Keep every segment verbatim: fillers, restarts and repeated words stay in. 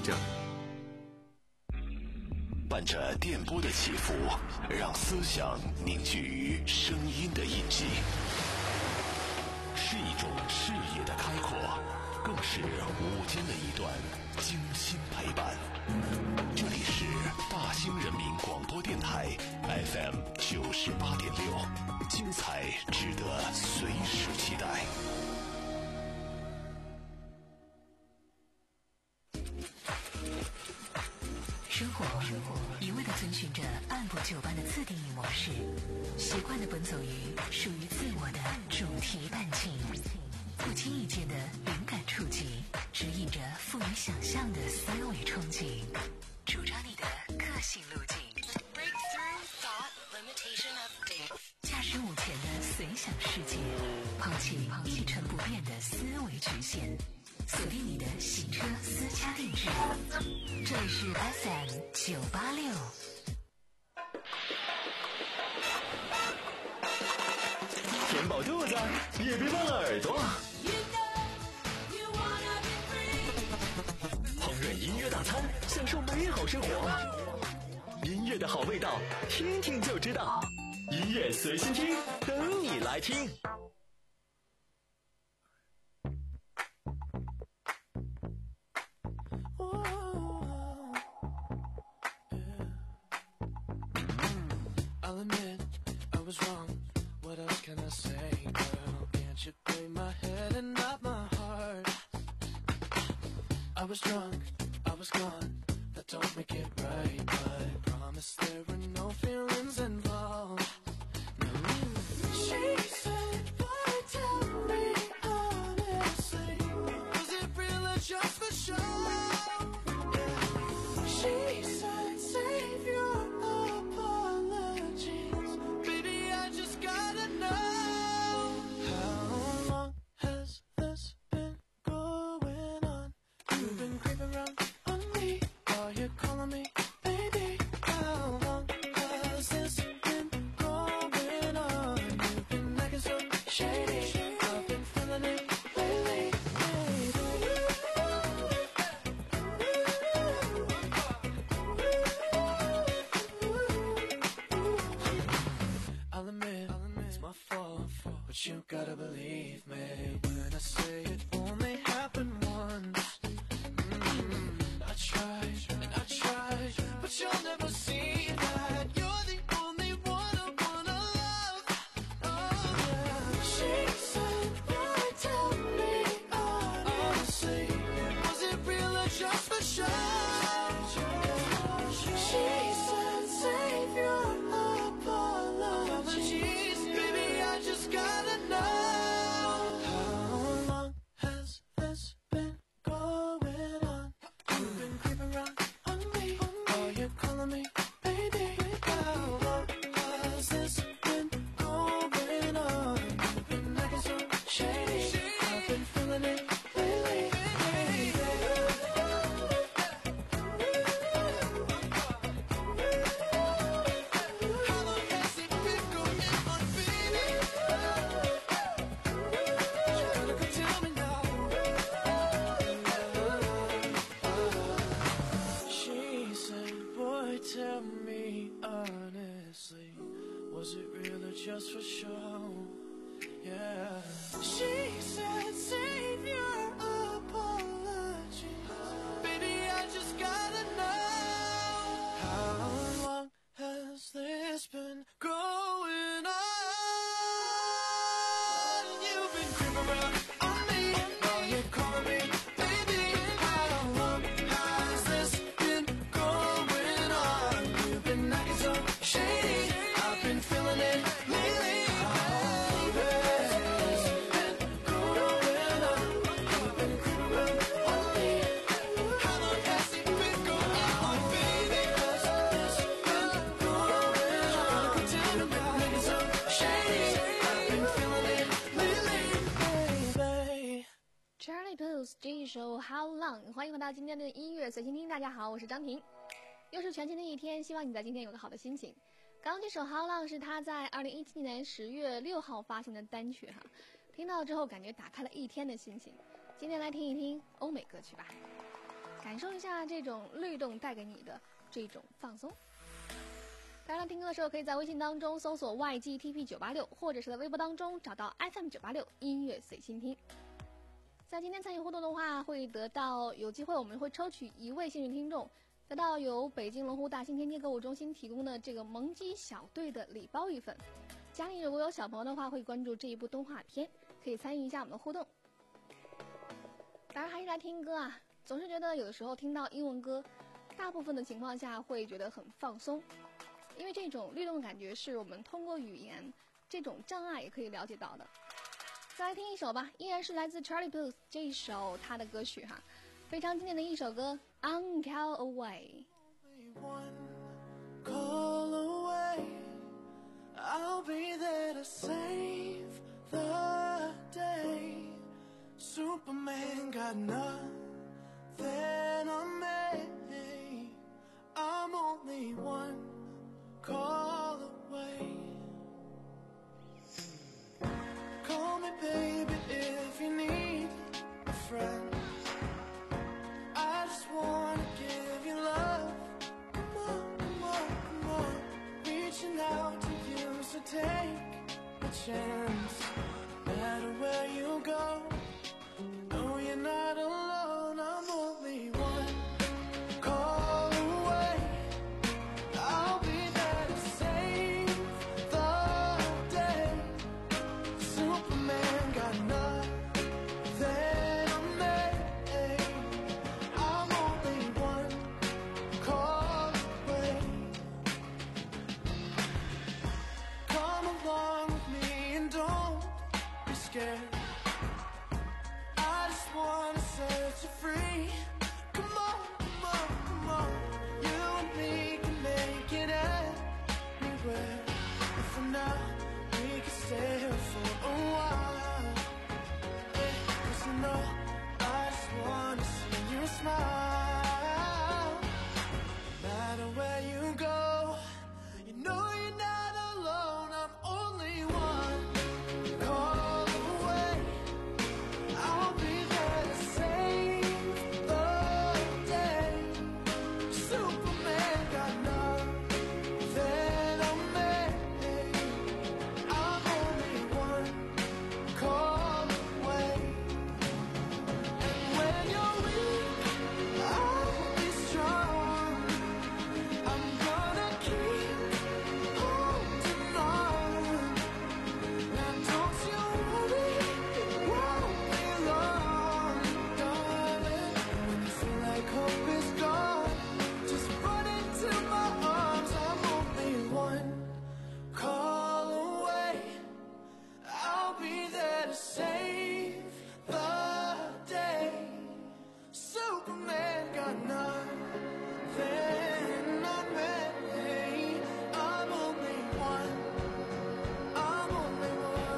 证。 伴着电波的起伏，让思想凝聚于声音的印记，是一种视野的开阔，更是午间的一段精心陪伴。这里是大兴人民广播电台 F M 九十八点六，精彩值得随时期待。 生活一味地遵循着按部就班的次定义模式，习惯地奔走于属于自我的主题伴情，不经意间的灵感触及，指引着富于想象的思维憧憬，主张你的个性路径。Breakthrough thought limitation update。驾驶午前的随想世界，抛弃一成不变的思维局限，锁定你的行车私家定制。这里是 F M 九八六。 填饱肚子，也别忘了耳朵。烹饪音乐大餐，享受美好生活。音乐的好味道，听听就知道。音乐随心听，等你来听。 I'll admit I was wrong. What else can I say, girl? Can't you play my head and not my heart? I was drunk, I was gone. That don't make it right, but I promise there were no feelings involved. No. She said, boy, tell me honestly, was it real or just for show? Yeah. She said, save your apologies. Baby, I just gotta know. How long has this been going on? You've been creeping around on me. Are you calling me, baby? How long has this been going on? You've been acting so shady. I've been feeling it lately, baby. I'll admit, it's my fault, but you gotta believe me when I say it only happened once. Mm, I tried, and I tried, but you'll never see that. You're the only one I wanna love. Oh yeah. She said, boy, tell me honestly, was it real or just for show? She said, save your apologies. Baby, I just gotta know. How long has this been going on? You've been creeping around on me. Are you calling me, baby? How long has this been going on? You've been acting so shady. I've been feeling it lately, baby. How long has it been going on, baby? You gotta go tell me now. She said, boy, tell me honestly, was it real or just for show? Yeah. She said, save your apologies. Baby, I just gotta know. How long has this been going on? You've been creeping around on me. Are you calling me, baby? How long has this been going on? You've been acting so shady. I've been feeling it lately, baby. It's been going on. You've been creeping around on me. How long has it been going on, baby? It's been going on. Gotta continue now. Acting so shady. I've been feeling it lately, baby. Charlie Puth 这一首 How Long， 欢迎回到今天的音乐随心听。大家好，我是张婷。又是全新的一天，希望你在今天有个好的心情。刚刚这首 How Long 是他在二零一七年十月六号发行的单曲哈，听到之后感觉打开了一天的心情。今天来听一听欧美歌曲吧。 感受一下这种律动带给你的这种放松。当然，听歌的时候可以在微信当中搜索 Y G T P 九八六，或者是在微博当中找到 F M 九八六音乐随心听。在今天参与互动的话，会得到有机会我们会抽取一位幸运听众，得到由北京龙湖大兴天街购物中心提供的这个萌鸡小队的礼包一份。家里如果有小朋友的话，会关注这一部动画片，可以参与一下我们的互动。当然还是来听歌啊，总是觉得有的时候听到英文歌，大部分的情况下会觉得很放松。因为这种律动感觉是我们通过语言这种障碍也可以了解到的。再来听一首吧，依然是来自 Charlie Puth 这一首他的歌曲哈，非常经典的一首歌 On Call Away。 Call away, I'll be there to save the day. Superman got nothing on me. I'm only one call away. Call me baby if you need a friend. I just wanna give you love. Come on, come on, come on. Reaching out to you, so take a chance. No matter where you go, no you're not alone. I'm only one call away. I'll be there to save the day. Superman got nothing on me. I'm only one call away. Come along with me and don't be scared. I just wanna set you free. Come on, come on, come on. You and me can make it anywhere. And for now, we can stay here for a while. Yeah, 'cause you know, I just wanna see you smile. No matter where you go, you know you're not alone. I'm only one call away. I'll be there to save the day. Superman got nothing on me. I'm only one call away. And when you're weak, I'll be strong. I'm gonna keep holding on. Now don't you worry, it won't be long, darling. When you feel like hope is gone, just run into my arms. I'm only one call away. I'll be there to save the day. Superman got nothing on me. I'm only one. I'm only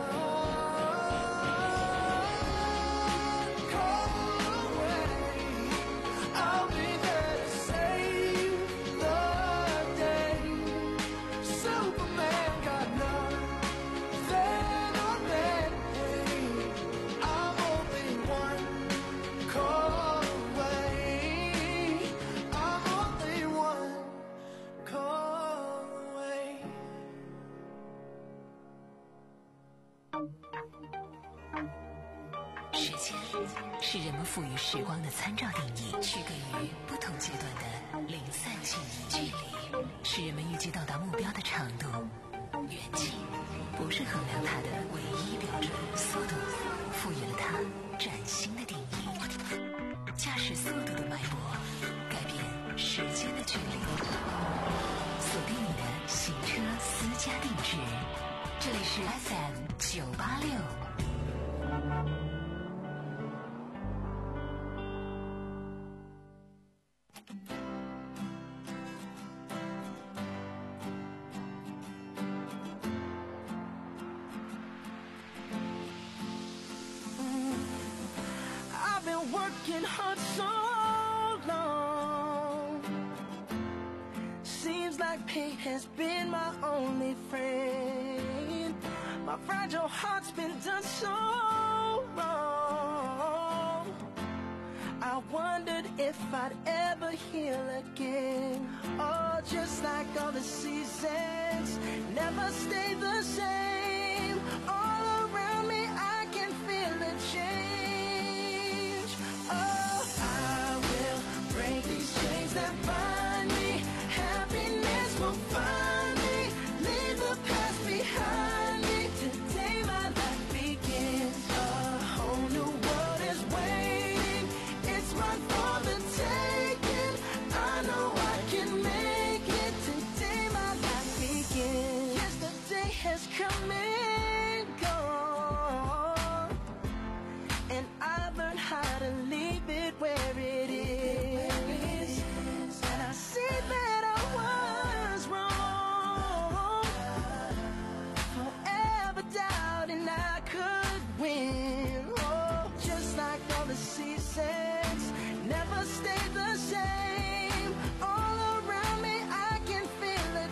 one call away. I'll be there to save the day. Superman got nothing on me. I'm only one call away. I'm only one call away. 时间是人们赋予时光的参照定义，区隔于不同阶段的零散性距离，是人们预计到达目标的长度。远近不是衡量它的唯一标准，速度赋予了它崭新的定义。驾驶速度的脉搏，改变时间的距离。锁定你的行车私家定制，这里是 F M 九八六。 I've been working hard so long. Seems like pain has been my only friend. My fragile heart's been done so wrong. I'll wondered if I'd ever heal again. Oh, just like all the seasons never stay the same. All around me I can feel a change. Oh, I will break these chains that bind me. Happiness will find me. Leave the past behind me. Today my life begins. A whole new world is waiting. It's mine for the taking. I know I can make it. Today my life begins. Yesterday has come and gone, and I've learned how to leave it where it is. And I see that I was wrong, forever doubting I could win. Oh, just like all the seasons never stay the same. All around me I can feel a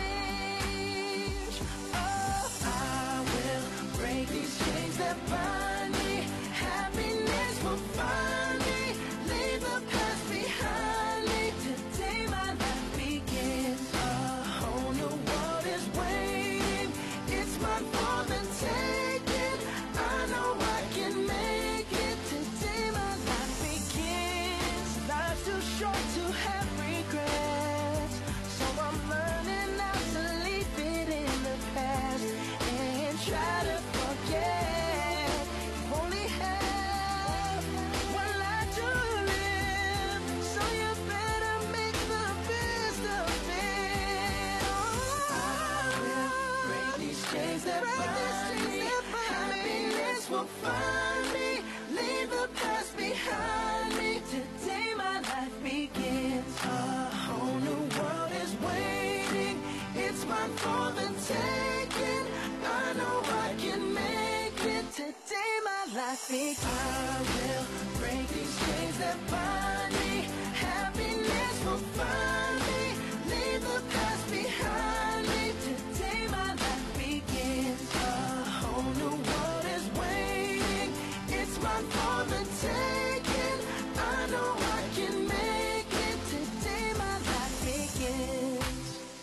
change. Oh, I will break these chains that bind me. Happiness will find me. Leave the past behind me. Today my life begins. A whole new world is waiting. It's mine for the taking. I know I can make it. Today my life begins. Life's too short to have regrets, so I'm learning not to leave it in the past and try to forget. You only have one life to live, so you better make the best of it. Oh, I will break these chains that bind me. Happiness will find me. Leave the past behind me. Today my life begins. A whole new world is waiting. It's mine for the taking. I know I can make it. Today my life begins. I will break these chains that bind me. Happiness will find me. Leave the past behind me. Today my life begins. A whole new world is waiting. It's mine for the taking. I know I can make it. Today my life begins.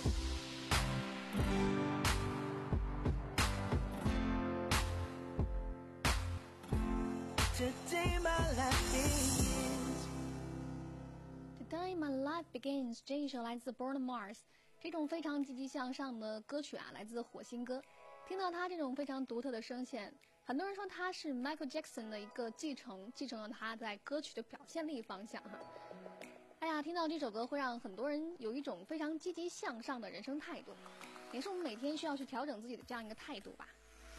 Today my life begins. Today My Life Begins 这一首来自 Bruno Mars， 这种非常积极向上的歌曲啊，来自火星哥。听到他这种非常独特的声线，很多人说他是 Michael Jackson 的一个继承，继承了他在歌曲的表现力方向哈。哎呀，听到这首歌会让很多人有一种非常积极向上的人生态度，也是我们每天需要去调整自己的这样一个态度吧。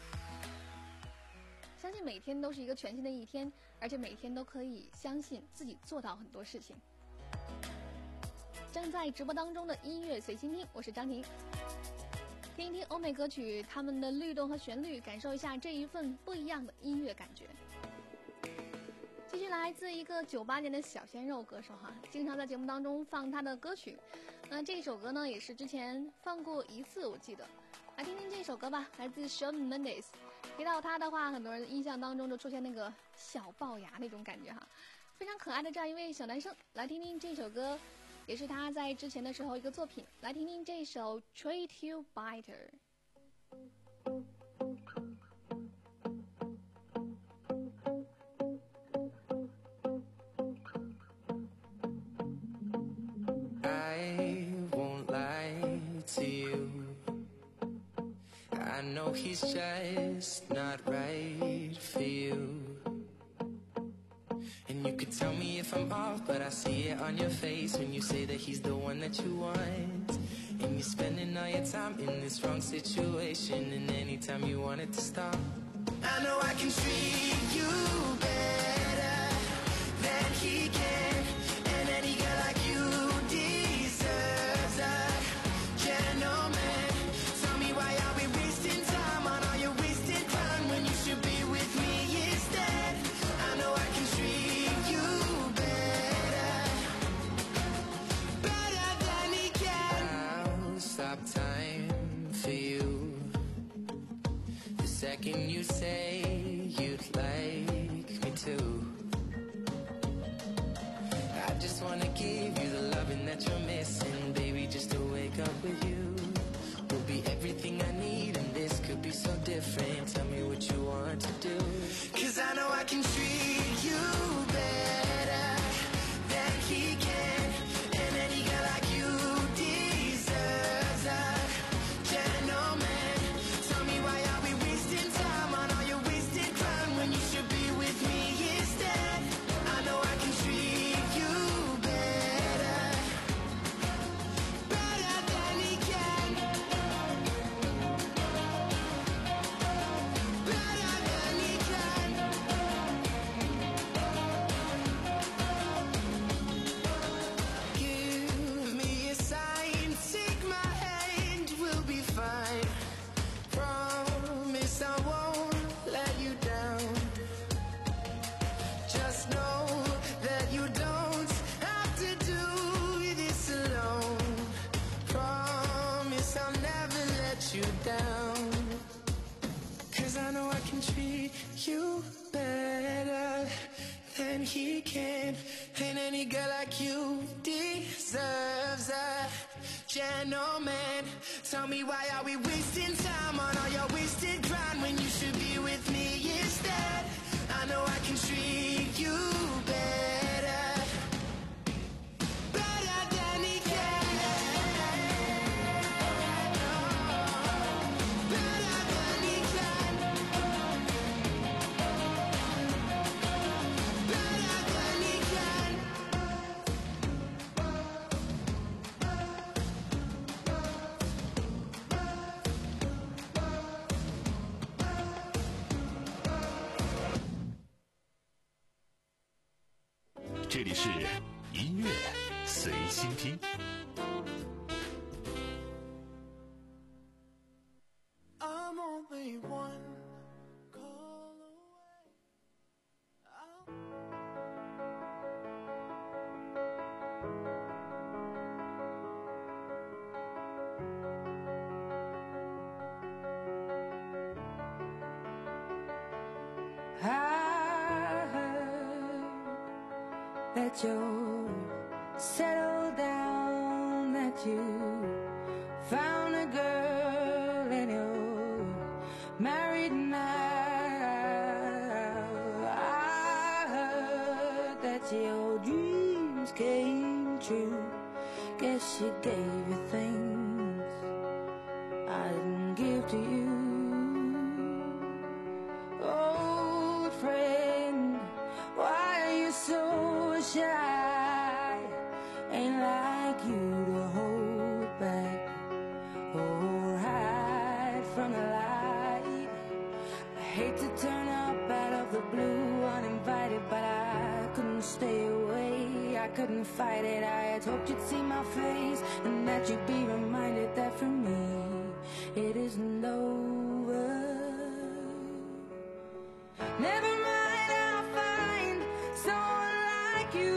相信每天都是一个全新的一天，而且每天都可以相信自己做到很多事情。正在直播当中的音乐随心听，我是张婷。听一听欧美歌曲，他们的律动和旋律，感受一下这一份不一样的音乐感觉。继续来自一个九八年的小鲜肉歌手哈，经常在节目当中放他的歌曲。那这首歌呢，也是之前放过一次，我记得。来听听这首歌吧，来自 Shawn Mendes。提到他的话，很多人印象当中就出现那个小龅牙那种感觉哈，非常可爱的这样一位小男生。来听听这首歌，也是他在之前的时候一个作品。来听听这首 Treat You Better。 I won't lie to you. I know he's just not right for you. And you could tell me if I'm off, but I see it on your face when you say that he's the one that you want. And you're spending all your time in this wrong situation, and anytime you want it to stop, I know I can treat you better than he can. And any girl like you deserves a gentleman. Tell me why are we wasting time on all your wasted time when you should be with me instead. I know I can treat you better, better than he can. I'll stop time for you the second you say you'd like me to. wanna give you the loving that you're missing. Baby, just to wake up with you will be everything I need, and this could be so different. Tell me what you want to do, 'cause I know I can treat you better than he can, and any girl like you deserves a gentleman. Tell me, why are we wasting time on all your wasted crime when you should be with me instead? I know I can treat you better, better than he can, better than he can. Give me a sign, take my hand, we'll be fine. Promise I won't let you down. Just know that you don't have to do this alone. Promise I'll never let you down, 'cause I know I can treat you better than he can, and any girl like you deserves a gentleman. Tell me, why are we wasting time on all your wasted grind when you should be with me instead? I know I can treat you better, better than he can, better than he can, better than he can. 这里是音乐随心听。 I'm only one call away. I'll I heard that you're settled down, that you found a girl and you're married now. I heard that your dreams came true. Guess she gave you things I didn't give to you. Old friend, why are you so shy? Ain't like you to hold back or hide from the light. I hate to turn up out of the blue uninvited, but I couldn't stay away. I couldn't fight it. I had hoped you'd see my face and that you'd be reminded that for me it isn't over. Never mind, I'll find someone like you.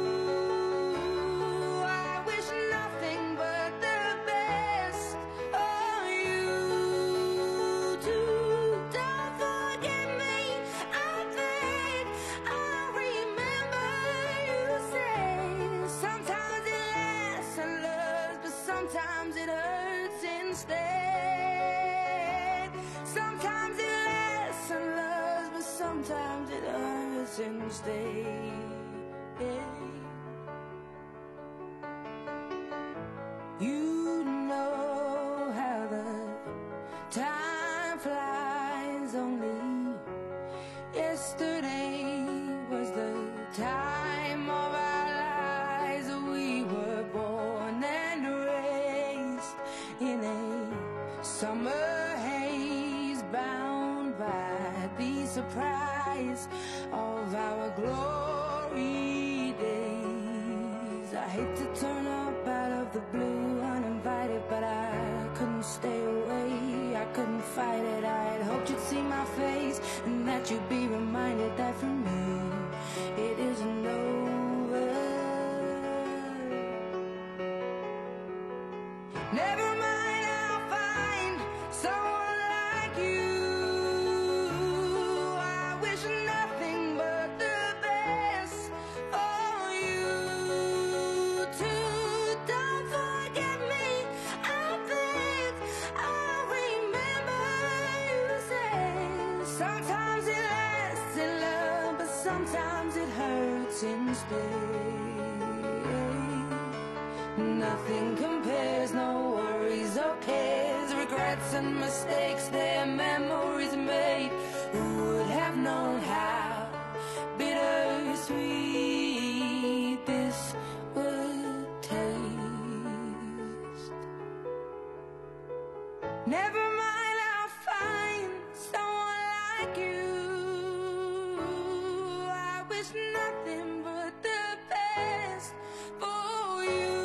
I wish nothing but the best of you too. Don't forget me, I think I remember you say sometimes it lasts and loves, but sometimes it hurts instead. Sometimes it lasts and loves, but sometimes it hurts instead. You know how the time flies. Only yesterday was the time of our lives. We were born and raised in a summer haze, bound by the surprise of our glory days. I hate to turn up out of the blue uninvited, but I couldn't stay away. I couldn't fight it. I had hoped you'd see my face and that you'd be reminded that for me it isn't over. Never mind, I'll find someone like you. I wish nothing but the best for you stay. Nothing compares, no worries or cares, regrets and mistakes, their memories made. Who would have known how bittersweet this would taste? Never mind, I'll find someone like you. I wish nothing but the best for you.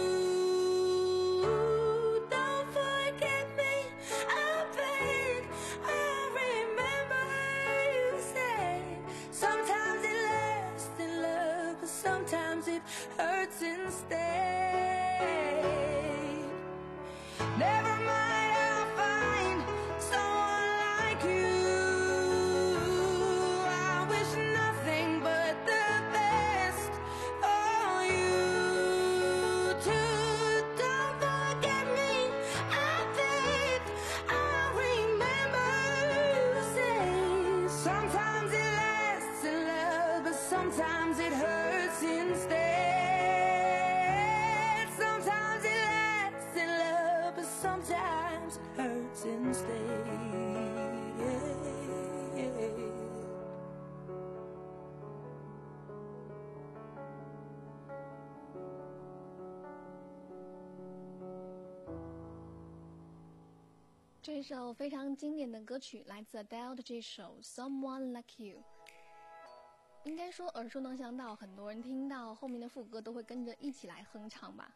Don't forget me, I beg. I remember you said sometimes it lasts in love, but sometimes it hurts instead. Never mind, I'll find someone like you. I wish nothing but the best for you too. Don't forget me, I beg. I remember you say sometimes it lasts in love, but sometimes it hurts instead. Sometimes it lasts in love, but sometimes it hurts instead. 这一首非常经典的歌曲来自 Adele 的这首 Someone Like You， 应该说耳熟能详到很多人听到后面的副歌都会跟着一起来哼唱吧。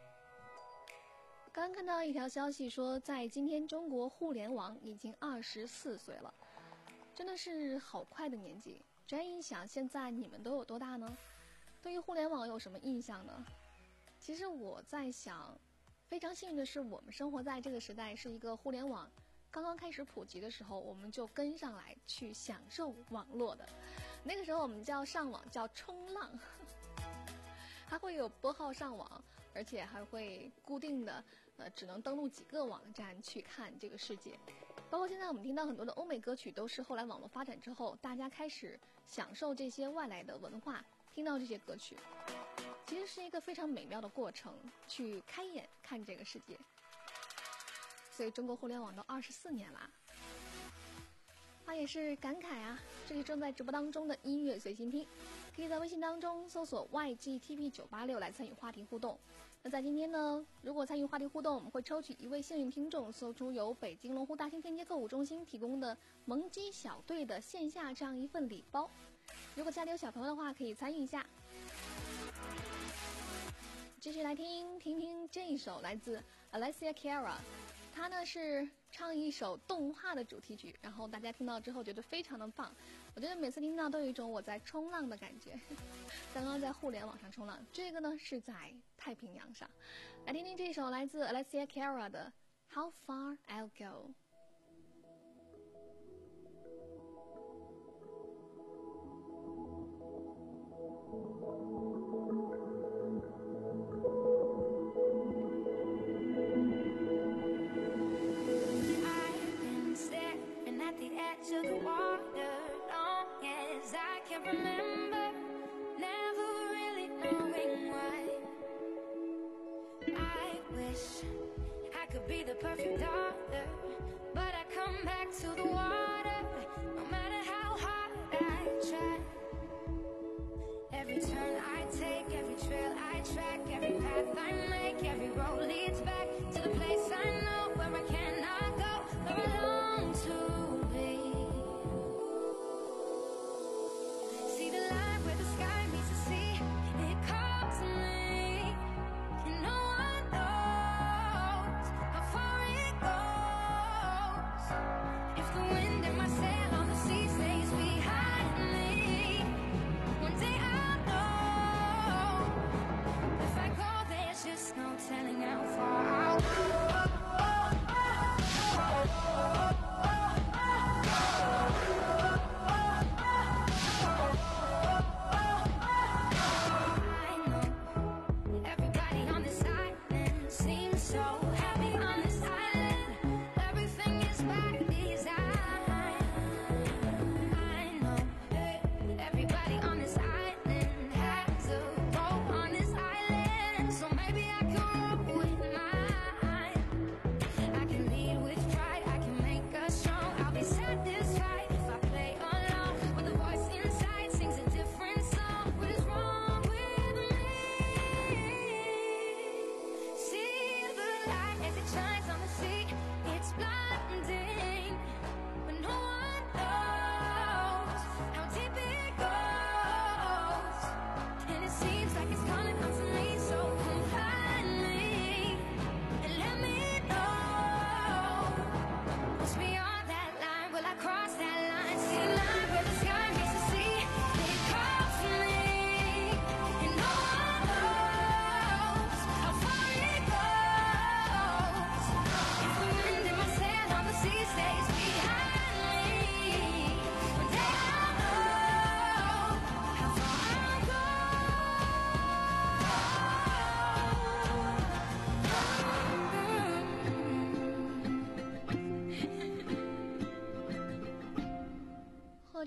刚刚看到一条消息说，在今天中国互联网已经二十四岁了，真的是好快的年纪。转眼一想，现在你们都有多大呢？对于互联网有什么印象呢？其实我在想，非常幸运的是，我们生活在这个时代，是一个互联网刚刚开始普及的时候，我们就跟上来去享受网络的。那个时候我们叫上网，叫冲浪，还会有拨号上网，而且还会固定的呃只能登录几个网站去看这个世界。包括现在我们听到很多的欧美歌曲，都是后来网络发展之后，大家开始享受这些外来的文化，听到这些歌曲，其实是一个非常美妙的过程，去开眼看这个世界。所以中国互联网都二十四年啦，他也是感慨啊。这里正在直播当中的音乐随心听，可以在微信当中搜索 Y G T V 九八六来参与话题互动。那在今天呢，如果参与话题互动，我们会抽取一位幸运听众，送出由北京龙湖大兴天街购物中心提供的萌鸡小队的线下这样一份礼包。如果家里有小朋友的话，可以参与一下。继续来听听听这一首来自 Alessia Cara， 她呢是唱一首动画的主题曲，然后大家听到之后觉得非常的棒。我觉得每次听到都有一种我在冲浪的感觉。刚刚在互联网上冲浪，这个呢是在太平洋上。来听听这首来自 Alessia Cara 的 How Far I'll Go。 To the water, long as I can remember, never really knowing why. I wish I could be the perfect daughter, but I come back to the water, no matter how hard I try. Every turn I take, every trail I track, every path I make, every road leads back to the place I know where I cannot go, where I long to be. Telling how far I'll go.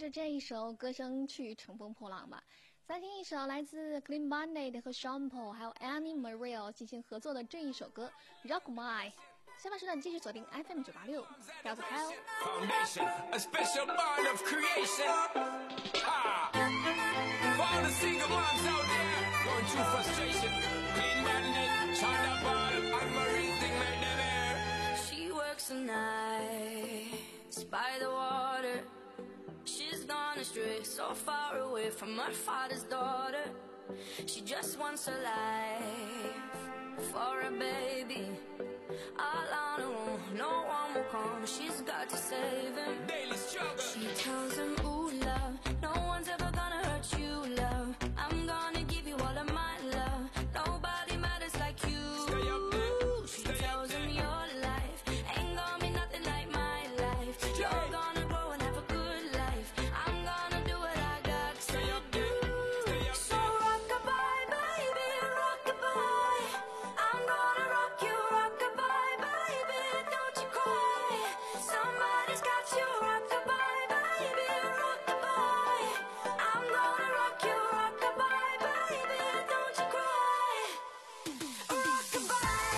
着这一首歌声去乘风破浪吧。再听一首来自 Clean Bandit 和 Sean Paul 还有 Annie Marie 进行合作的这一首歌 Rock My。下半时段继续锁定 F M 九八六，不要走开哦。 Foundation, a special bond of creation. Ah, for all the single moms out there going through frustration. Clean Bandit, China Ball, and Marie thing make them air. She works the nights by the water. She's gone astray, so far away from her father's daughter. She just wants her life for a baby. All on her own, no one will come. She's got to save him. Daily struggle. She tells him, ooh, love, no one's ever gonna hurt you, love. I'm gonna give you all of my love. Nobody matters like you. Stay up there. She Stay tells up there. him your life ain't gonna be nothing like my life. You're gonna grow and have a good life. I'm gonna do what I got to Stay up do. there. Stay up So there. rock-a-bye, baby, rock-a-bye. I'm gonna rock you, rock-a-bye, baby. Don't you cry. Somebody's got you, rock-a-bye, baby, rock-a-bye. I'm gonna rock you, rock-a-bye, baby. Don't you cry. Rock-a-bye.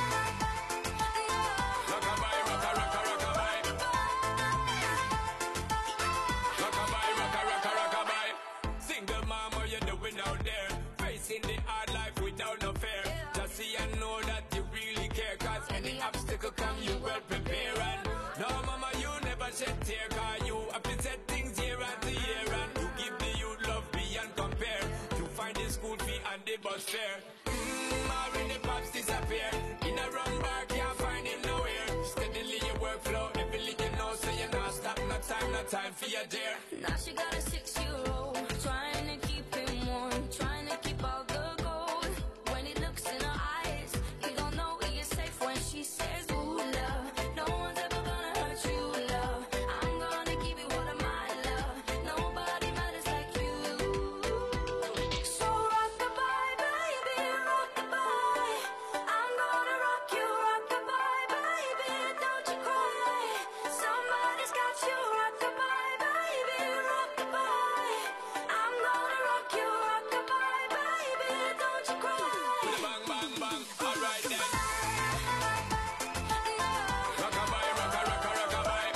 Rock-a-bye, rocka, rocka, rock-a-bye. Rock-a-bye, rocka, rocka, rock-a-bye. Single mom, what you doing out there? Facing the hard life without no fear. Just see and know that you really care. Cause any obstacle come, you well prepare. And no, mama, you never shed tear. Cause you have to set things year after year. And you give the youth love beyond compare. You find the school fee and the bus fare. Mmm, or when the pops disappear. In a run bar, can't find him nowhere. Steadily your workflow, everything you know. So you not stop, no time, no time for your dear. Now she got a six-year-old, trying to keep him warm, trying to keep all the gold. When he looks in her eyes, he don't know he is safe when she says, ooh, love, no one's ever gonna hurt you, love. I'm gonna give you all of my love. Nobody matters like you. So rock-a-bye, baby, rock-a-bye. I'm gonna rock you, rock-a-bye, baby. Don't you cry. Somebody's got you, rock-a-bye, baby, rock-a-bye. I'm gonna rock you, rock-a-bye, baby. Don't you cry. Bang, bang, bang. Alright then. Rock-a-bye, rocka, rocka, rock-a-bye.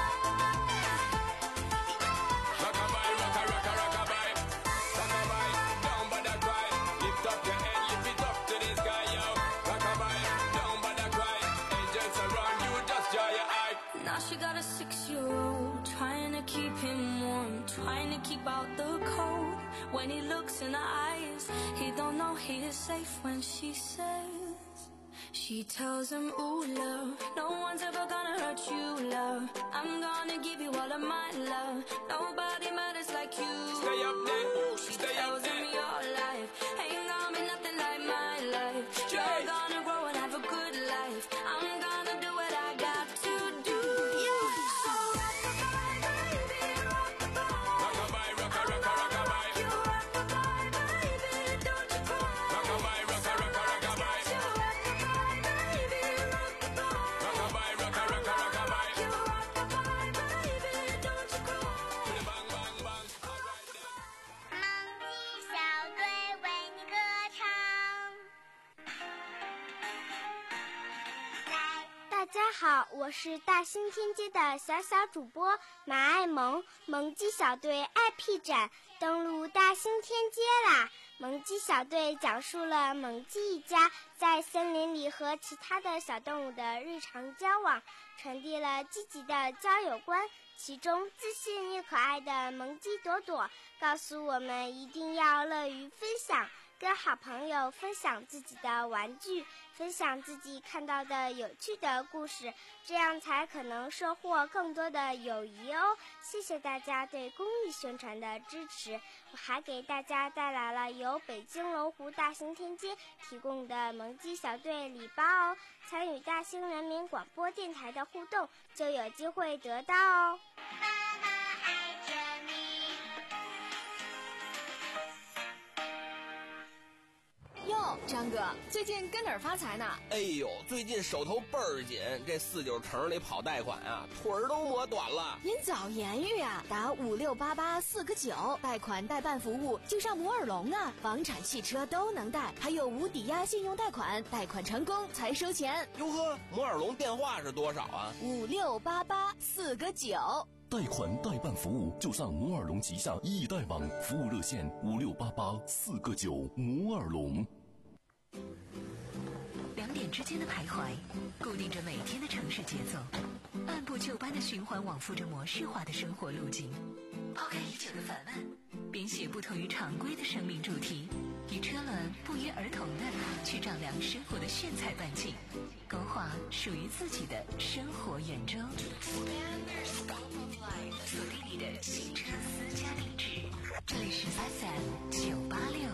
Rock-a-bye, rocka, rocka, rock-a-bye. Rock-a-bye, down by the cry. Lift up your head, lift it up to the sky, yo. Rock-a-bye, down by the cry. Angels around you, just dry your eye. Now she got a six-year-old, trying to keep him warm, trying to keep out the cold. When he looks in her eyes, he don't know he is safe when she says. She tells him, ooh, love, no one's ever gonna hurt you, love. I'm gonna give you all of my love. Nobody matters like you. Stay up there, She stay up tells him there. your life ain't gonna be nothing like my life. You're gonna grow and have a good life. I'm gonna do what I got to do. So rock-a-bye, baby, rock-a-bye. Rock-a-bye, rocka, rocka, rock-a-bye. You rock-a-bye, baby, don't you cry. Rock-a-bye, rocka, rocka, rock-a-bye. You rock-a-bye, baby, rock-a-bye. Rock-a-bye, rocka, rocka, rock-a-bye. You rock-a-bye, baby, don't you cry. Bang, bang, bang. Alright then. 萌鸡小队为你歌唱。大家好，我是大兴天街的小小主播马爱萌。萌鸡小队爱 P 展登陆大兴天街啦！萌鸡小队讲述了萌鸡一家在森林里和其他的小动物的日常交往，传递了积极的交友观。其中自信又可爱的萌鸡朵朵告诉我们一定要乐于分享，跟好朋友分享自己的玩具，分享自己看到的有趣的故事，这样才可能收获更多的友谊哦。谢谢大家对公益宣传的支持。我还给大家带来了由北京龙湖大兴天街提供的萌鸡小队礼包哦，参与大兴人民广播电台的互动就有机会得到哦。妈妈爱着你。 哟， 哟，张哥，最近跟哪儿发财呢？ 哎呦，最近手头倍儿紧，这四九城里跑贷款啊，腿儿都磨短了。 您早言语啊，打五六八八四个九，贷款代办服务就上摩尔龙啊，房产、汽车都能贷，还有无抵押信用贷款，贷款成功才收钱。 哟呵，摩尔龙电话是多少啊？ 五六八八四个九。 贷款代办服务就上摩尔龙旗下易贷网，服务热线五六八八四个九。摩尔龙。 两点之间的徘徊，固定着每天的城市节奏，按部就班的循环往复着模式化的生活路径。抛开已久的烦闷，编写不同于常规的生命主题，与车轮不约而同的去丈量生活的炫彩半径，勾画属于自己的生活圆周。锁定你的新车私家定制，这里是 F M 九八六。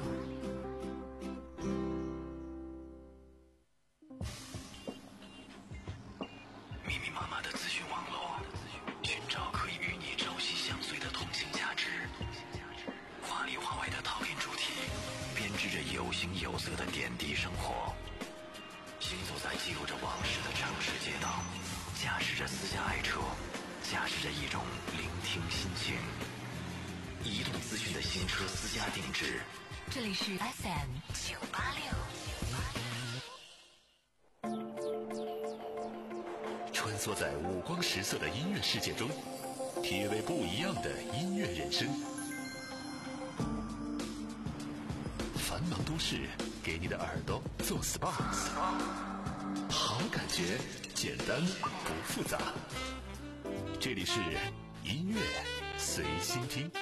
密密麻麻的资讯网络，寻找可以与你朝夕相随的同性价值。华里华外的讨厌主题，编织着有形有色的点滴生活。行走在记录着往事的城市街道，驾驶着私家爱车，驾驶着一种聆听心情。移动资讯的新车私家定制， 这里是 F M 九八六。 穿梭在五光十色的音乐世界中，体味不一样的音乐人生。繁忙都市给你的耳朵做 S P A， 好感觉简单不复杂。这里是音乐随心听。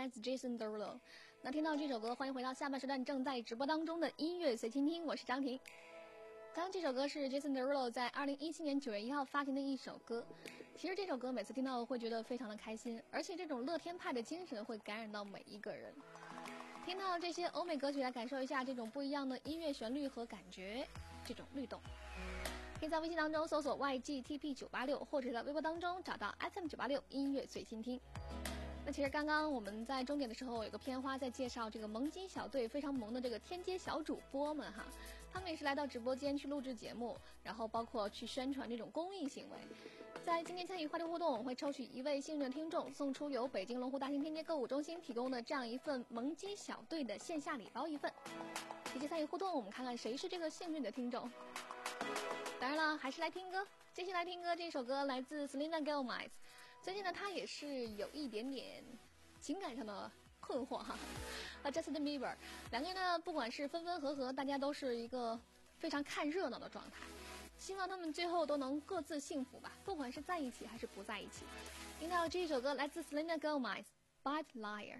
来自 Jason Derulo。那听到这首歌，欢迎回到下半时段正在直播当中的音乐随倾听，我是张婷。刚刚这首歌是 Jason Derulo 在二零一七年九月一号发行的一首歌。其实这首歌每次听到会觉得非常的开心，而且这种乐天派的精神会感染到每一个人。听到这些欧美歌曲，来感受一下这种不一样的音乐旋律和感觉，这种律动。可以在微信当中搜索 Y G T P 九八六， 或者在微博当中找到 F M 九八六 音乐随倾听。那其实刚刚我们在终点的时候有个片花在介绍这个萌鸡小队非常萌的这个天街小主播们哈，他们也是来到直播间去录制节目，然后包括去宣传这种公益行为。在今天参与话题互动，我们会抽取一位幸运的听众，送出由北京龙湖大兴天街购物中心提供的这样一份萌鸡小队的线下礼包一份。直接参与互动，我们看看谁是这个幸运的听众。当然了，还是来听歌，接下来听歌，这首歌来自 Selena Gomez。最近呢，他也是有一点点情感上的困惑哈。和 Justin Bieber 两个人呢，不管是分分合合，大家都是一个非常看热闹的状态。希望他们最后都能各自幸福吧，不管是在一起还是不在一起。听到这一首歌来自 Selena Gomez Bad Liar。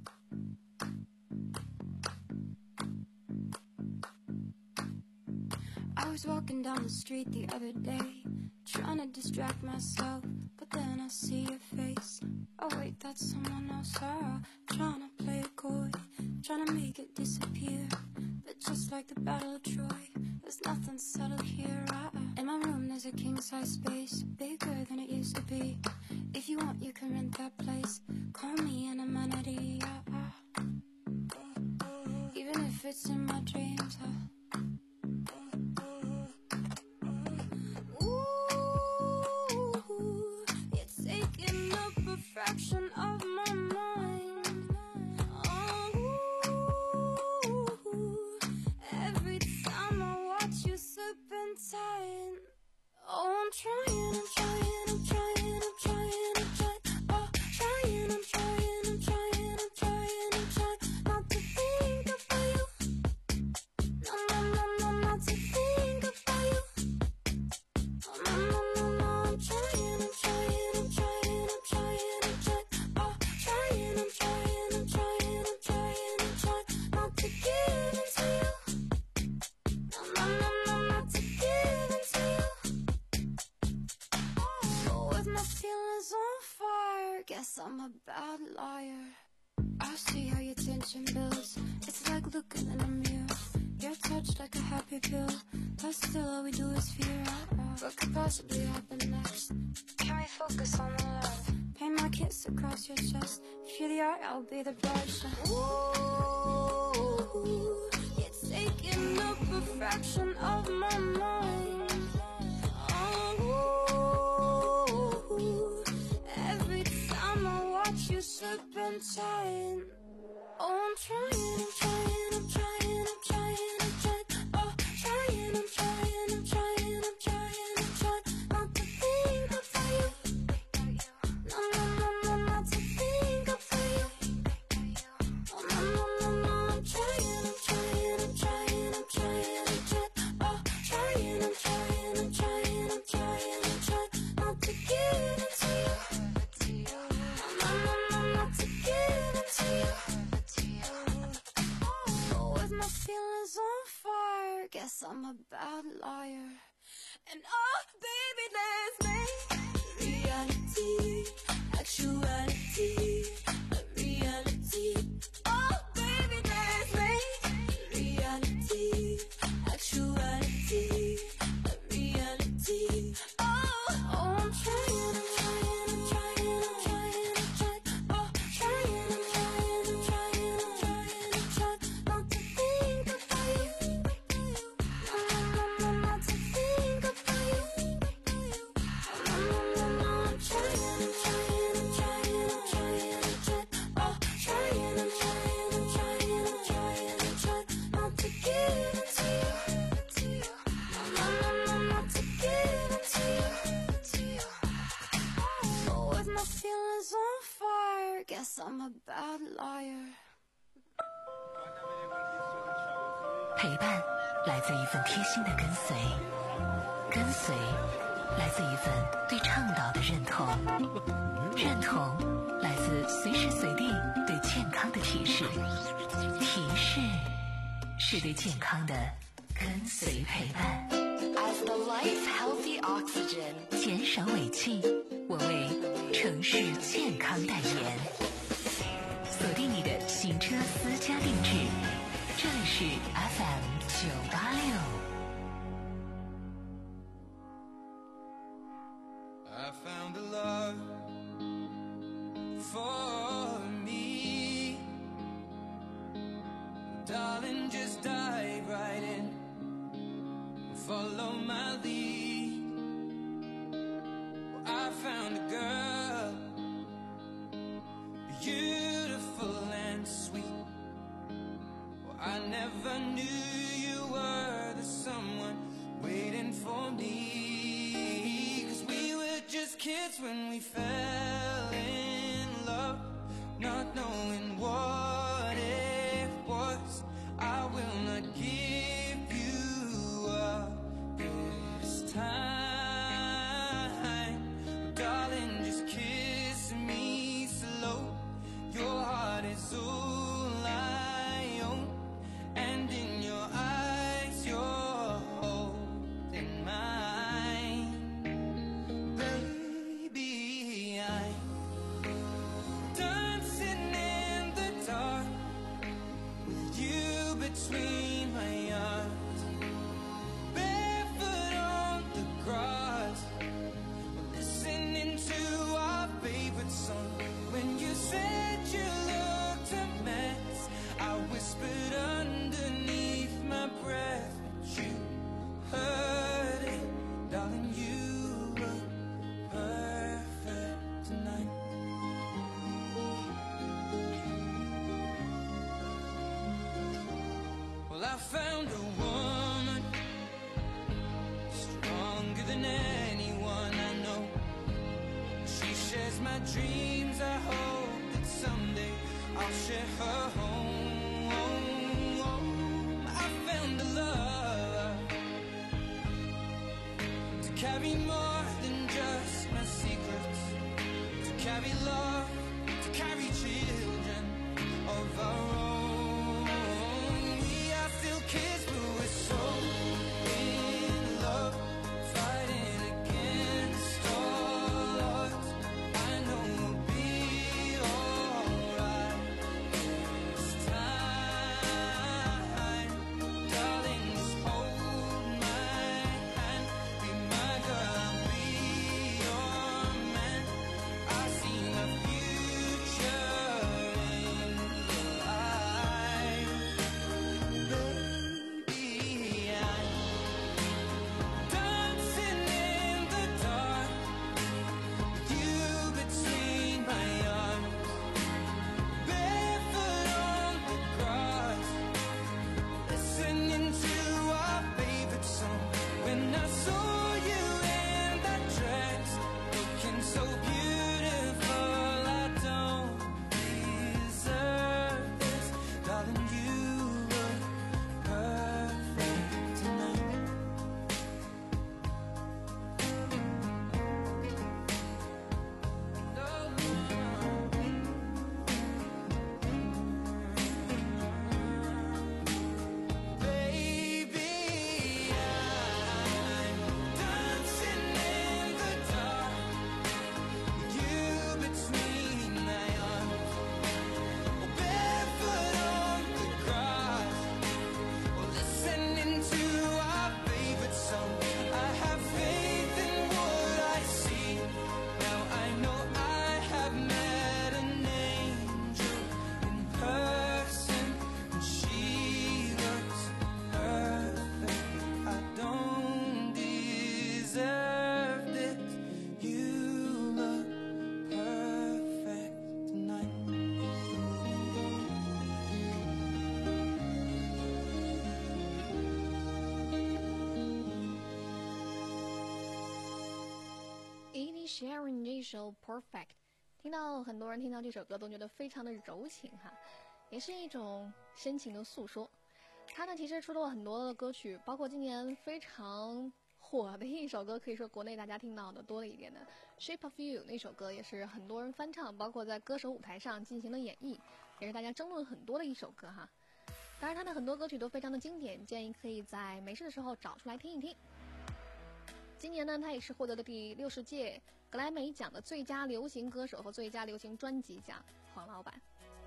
I was walking down the street the other day, trying to distract myself, but then I see your face. Oh wait, that's someone else. Oh, trying to play it coy, trying to make it disappear. But just like the Battle of Troy, there's nothing settled here. I, in my room there's a king-size space, bigger than it used to be. If you want, you can rent that place. Call me an amenity. I, I, even if it's in my dreams. I, fraction of my mind. Oh, every time I watch you slipping tight. Oh, I'm trying, I'm trying, I'm trying, I'm trying, I'm trying. Oh, trying, I'm trying, I'm trying, I'm trying, I'm trying not to think about you. No, no, no, no, not to think about you. Oh, no, no, no, no, I'm trying, I'm trying, I'm trying, I'm trying. Guess I'm a bad liar. I see how your tension builds. It's like looking in a mirror. Your touch like a happy pill, but still all we do is fear. What could possibly happen next? Can we focus on the love? Paint my kiss across your chest. If you're the art, I'll be the brush. Ooh, you're taking up a fraction of my mind. You slipping tight. Oh, I'm trying, I'm trying, I'm trying, I'm trying, I'm trying. Oh, trying, I'm trying, I'm trying, I'm trying, I'm trying not to think about you. No, no, no, no, not to think about you. Oh, no, no, no, no, I'm trying, I'm trying, I'm trying, I'm trying, I'm trying. Oh, trying, I'm trying, I'm trying, I'm trying, I'm trying not to give it to you. Feelings on fire, guess I'm a bad liar. And oh, baby, let's make reality, actuality, a reality. Oh, baby, let's make reality, actuality, a reality. Oh, oh, I'm trying, I'm trying, I'm trying, I'm trying, I'm trying. Oh, trying, I'm trying, I'm trying, I'm trying, I'm trying not to think about you. No, no, no, no, not to think about you. No, no, no, no, I'm trying, I'm trying, I'm trying, I'm trying, I'm trying. Oh, trying, I'm trying, I'm trying, I'm trying, I'm trying not to give it to you. No, no, no, not to give it to you. Oh, with my feelings on fire, guess I'm a bad liar. 陪伴来自一份贴心的跟随，跟随来自一份对倡导的认同，认同来自随时随地对健康的提示，提示是对健康的跟随陪伴。 As the life healthy oxygen， 减少尾气，我为城市健康代言。锁定你的行车私家定制，这里是 F M 九八六。 I found a love for me, darling, just dive right in, follow my lead. I found a girl, beautiful and sweet. I never knew you were the someone waiting for me, 'cause we were just kids when we fell in love, not knowing what it was. I will not give you up this time, darling, just kiss me slow. Your heart is all I own, and in your eyes you're holding mine. Baby, I'm dancing in the dark with you between my arms, barefoot on the grass, listening to our favorite song. When you said you looked a mess, I whispered underneath my breath, but you heard it, darling, you were perfect tonight. Well, I found a woman stronger than anyone I know. She shares my dreams. I hope that someday I'll share her home. I found a love to carry more than just my secrets, to carry love, to carry children of our own. We are still kids, but we're so in love, fighting against all odds. I know we'll be alright this time, darling, just hold my hand, be my girl, I'll be your man. I see my future in your eyes. Baby, I'm dancing in the dark with you between my arms, barefoot on the grass, listening to our favorite song. When I saw you in that dress, looking so beautiful, I don't deserve this, darling, you were perfect tonight. Baby, I'm dancing in the dark with you between my arms, barefoot on the grass, listening to our favorite song. I have faith in what I see. Now I know I have met an angel in person, and she looks perfect. I don't deserve this. You look perfect tonight. Ed Sheeran 这首 Perfect， 听到很多人听到这首歌都觉得非常的柔情哈，也是一种深情的诉说。他呢其实出了很多的歌曲，包括今年非常火的一首歌，可以说国内大家听到的多了一点的《Shape of You》那首歌也是很多人翻唱，包括在歌手舞台上进行了演绎，也是大家争论很多的一首歌哈。当然，他的很多歌曲都非常的经典，建议可以在没事的时候找出来听一听。今年呢，他也是获得了第六十届格莱美奖的最佳流行歌手和最佳流行专辑奖。黄老板，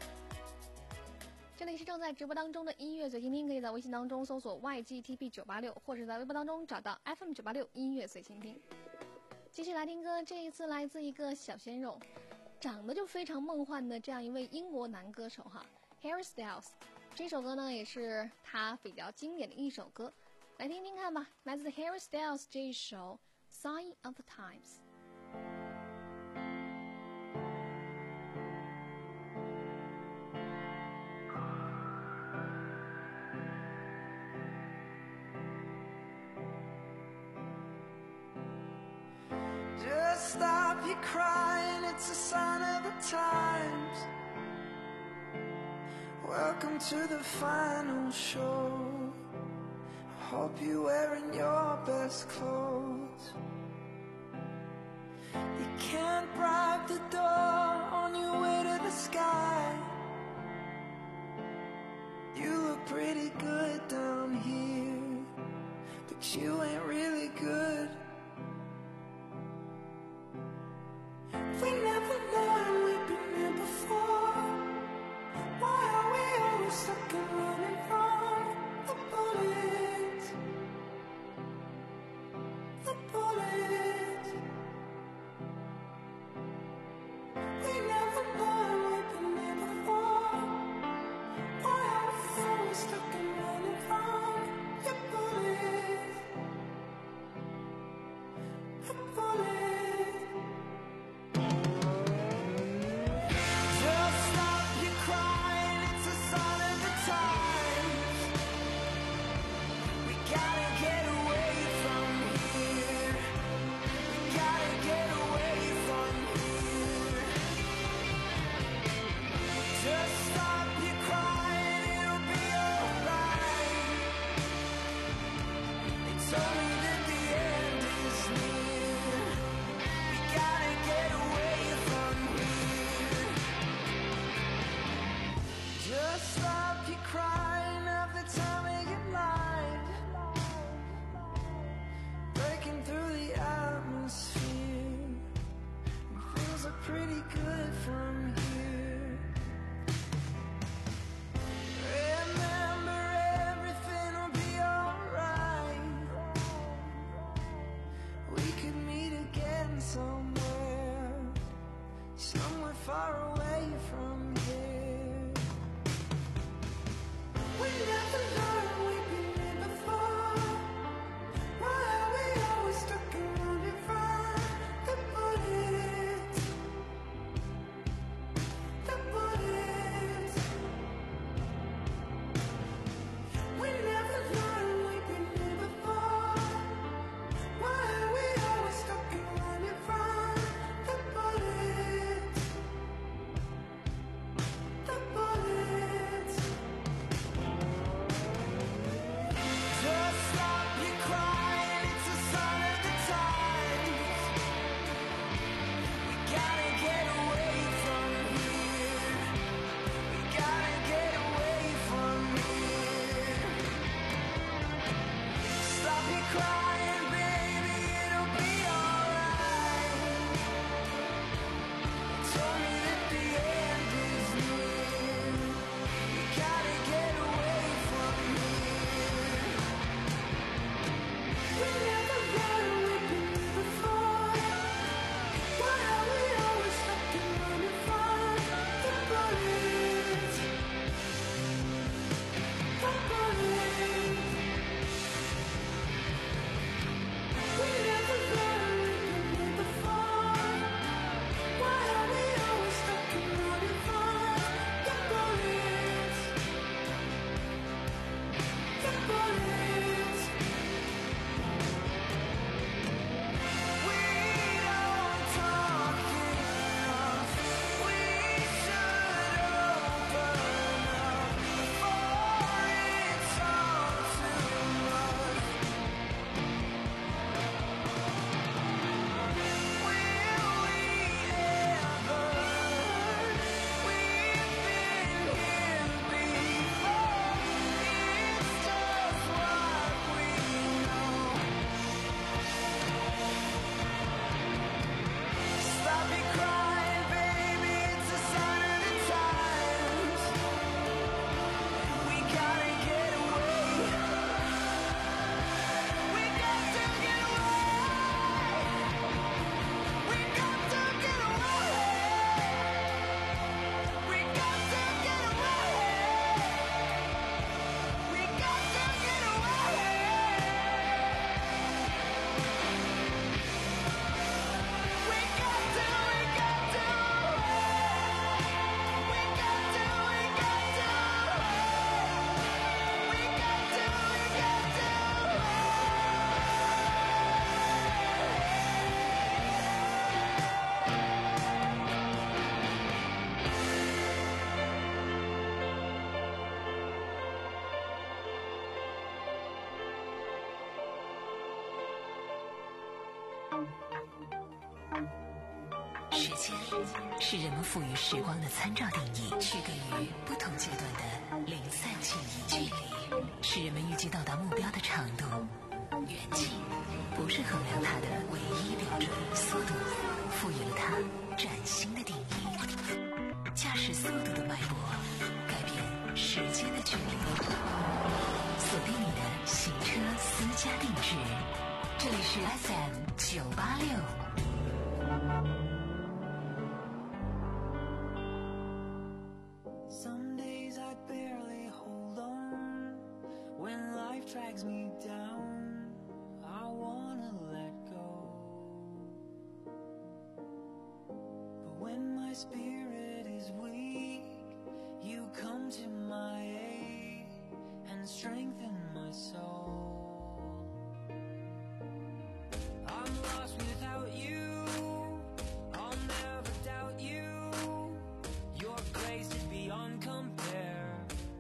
这里是正在直播当中的音乐随心听，可以在微信当中搜索 Y G T B 九八六，或者在微博当中找到 F M 九八六音乐随心听。继续来听歌，这一次来自一个小鲜肉，长得就非常梦幻的这样一位英国男歌手哈 ，Harry Styles。这首歌呢也是他比较经典的一首歌，来听听看吧，来自 Harry Styles 这一首 Sign of the Times。 Just stop your crying, it's a sign of the times. Welcome to the final show. I hope you're wearing your best clothes. You can't bribe the door on your way to the sky. You look pretty good down here, but you ain't really good. We never learned we've been here before. Why are we always stuck and running from the bullets? The bullets. We never learned we've been here before. Why are we always stuck and running from your bullets? 时间是人们赋予时光的参照定义，区隔于不同阶段的零散记忆。距离是人们预计到达目标的长度，远近不是衡量它的唯一标准，速度赋予了它崭新的定义。驾驶速度的脉搏，改变时间的距离。锁定你的行车私家定制，这里是 F M 九八六。 Some days I barely hold on. When life drags me down, I wanna let go. But when my spirit is weak, you come to my aid and strengthen my soul. I'm lost without you, I'll never doubt you. Your grace is beyond compare.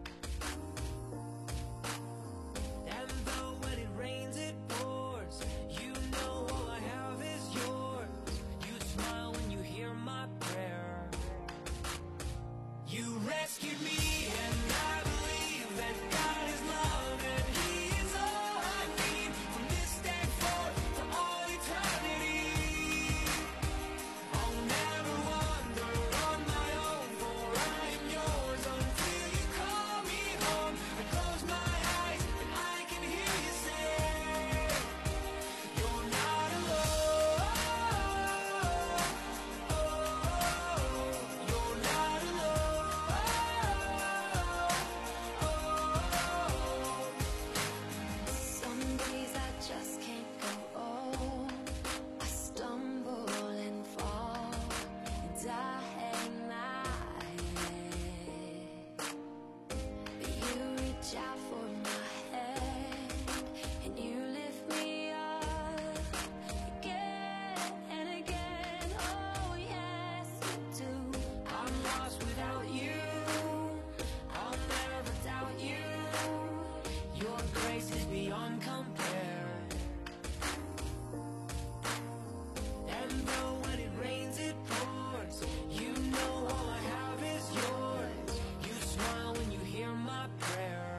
And though when it rains it pours, you know all I have is yours. You smile when you hear my prayer. You rescued me and I believe that God is love and He is all I need from this day forth for all eternity. I'll never wander on my own, for I am yours until you call me home. I close my eyes and I can hear you say, you're not alone. You're not alone. Some days I just can't go on. I stumble and fall, and I hang my head. But you reach out for my hand, and you lift me up again and again. Oh yes, you do. I'm lost without you, I'll never doubt you. Your grace is beyond compare. And though when it rains it pours, you know all I have is yours. You smile when you hear my prayer.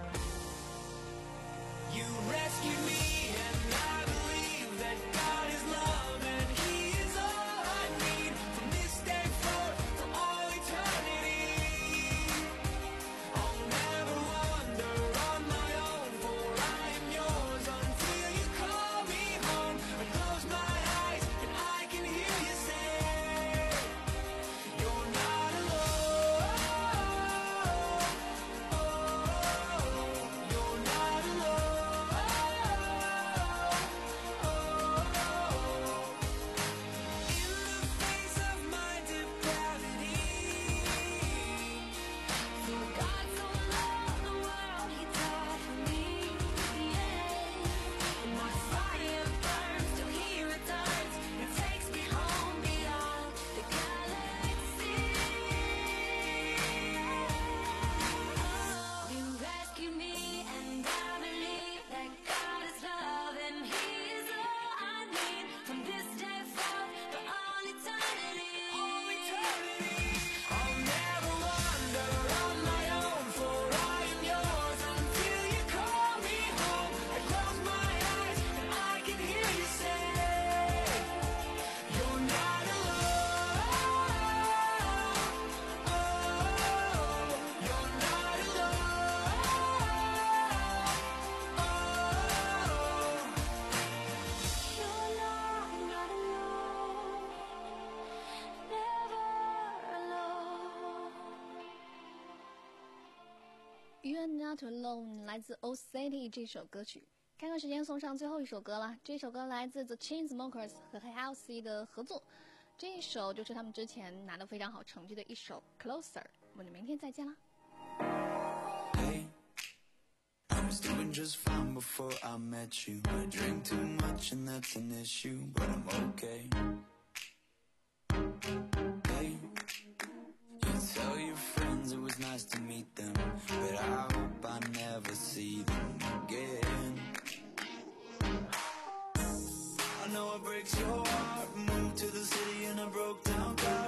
You rescued me and I believe that God is love and He is all I need from this day forth for all eternity. I'll never wander on my own, for I am yours until you call me home. I close my eyes and I can hear you say, you're not alone. You're not alone. In the face of my depravity, for God so loved the world, He died for me. Yeah. And my fire burns till He returns and takes me home beyond the galaxy. You rescue me and I believe that God is love and He is all I need from this day forth for all eternity. All eternity. I'll never wander on my own, for I am yours until you call me home. I close my eyes and I can hear you say, you're not alone. You're not alone. You're not, not alone. Never alone. You're Not Alone 来自 O City 这首歌曲。看看时间，送上最后一首歌了。这首歌来自 The Chainsmokers 和 Halsey 的合作，这一首就是他们之前拿到非常好成绩的一首 Closer。我们明天再见啦。 Hey, I was doing just fine before I met you. I drink too much and that's an issue, but I'm okay. Hey, you tell your friends it was nice to meet them, but I hope I never see them again. I know it breaks your heart. Moved to the city and I broke down.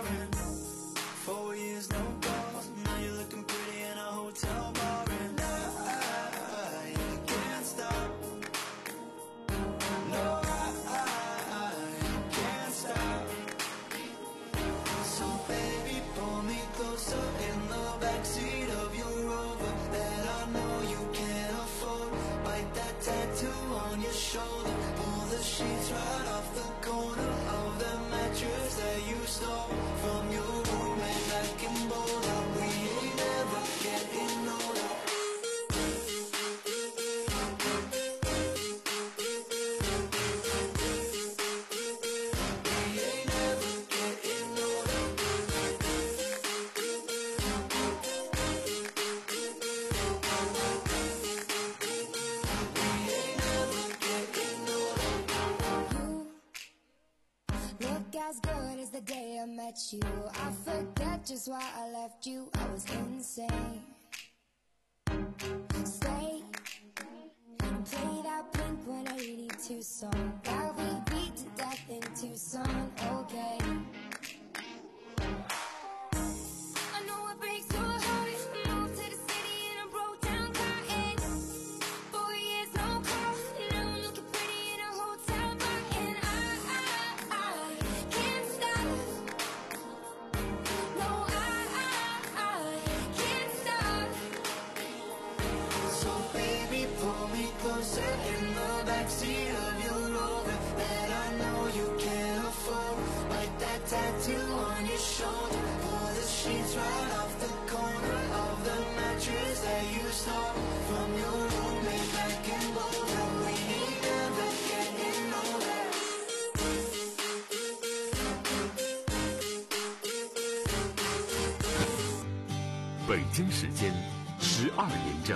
miss you. I forget just why I left you. I was insane. Stay and play that Blink one eighty-two song that we beat to death in Tucson. Okay. I know it breaks your heart. Moved to the city in a broke down car. And four years no call. Now I'm looking pretty in a hotel bar. And I, I, I can't stop. No, I, I, I can't stop. So baby, pull me closer in the backseat of your Rover that I know you can't afford. Like that tattoo on your shoulder, pull the sheets right off the corner of the mattress that you stole from your roommate back in Boulder. We ain't never getting older. 北京时间十二点整。